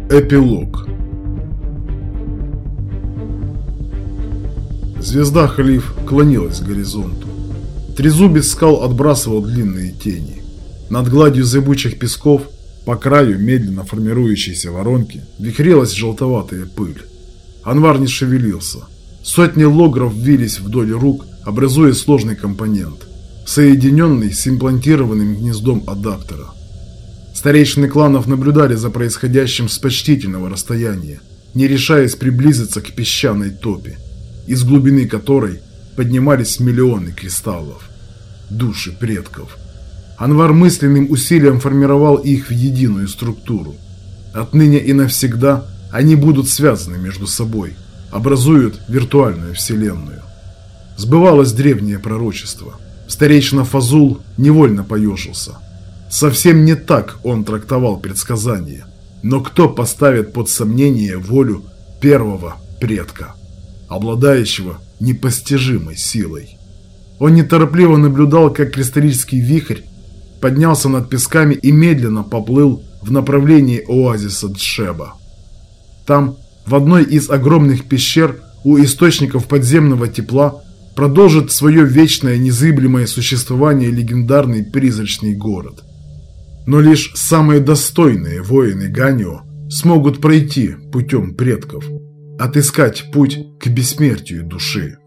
Эпилог. Звезда Халиф клонилась к горизонту. Трезубец скал отбрасывал длинные тени. Над гладью зыбучих песков, по краю медленно формирующейся воронки, вихрилась желтоватая пыль. Анвар не шевелился. Сотни логров вились вдоль рук, образуя сложный компонент, соединенный с имплантированным гнездом адаптера. Старейшины кланов наблюдали за происходящим с почтительного расстояния, не решаясь приблизиться к песчаной топе, из глубины которой поднимались миллионы кристаллов, души предков. Анвар мысленным усилием формировал их в единую структуру. Отныне и навсегда они будут связаны между собой, образуют виртуальную вселенную. Сбывалось древнее пророчество. Старейшина Фазул невольно поежился. Совсем не так он трактовал предсказание. Но кто поставит под сомнение волю первого предка, обладающего непостижимой силой? Он неторопливо наблюдал, как кристаллический вихрь поднялся над песками и медленно поплыл в направлении оазиса Джеба. Там, в одной из огромных пещер у источников подземного тепла, продолжит свое вечное незыблемое существование легендарный призрачный город. Но лишь самые достойные воины Ганио смогут пройти путем предков, отыскать путь к бессмертию души.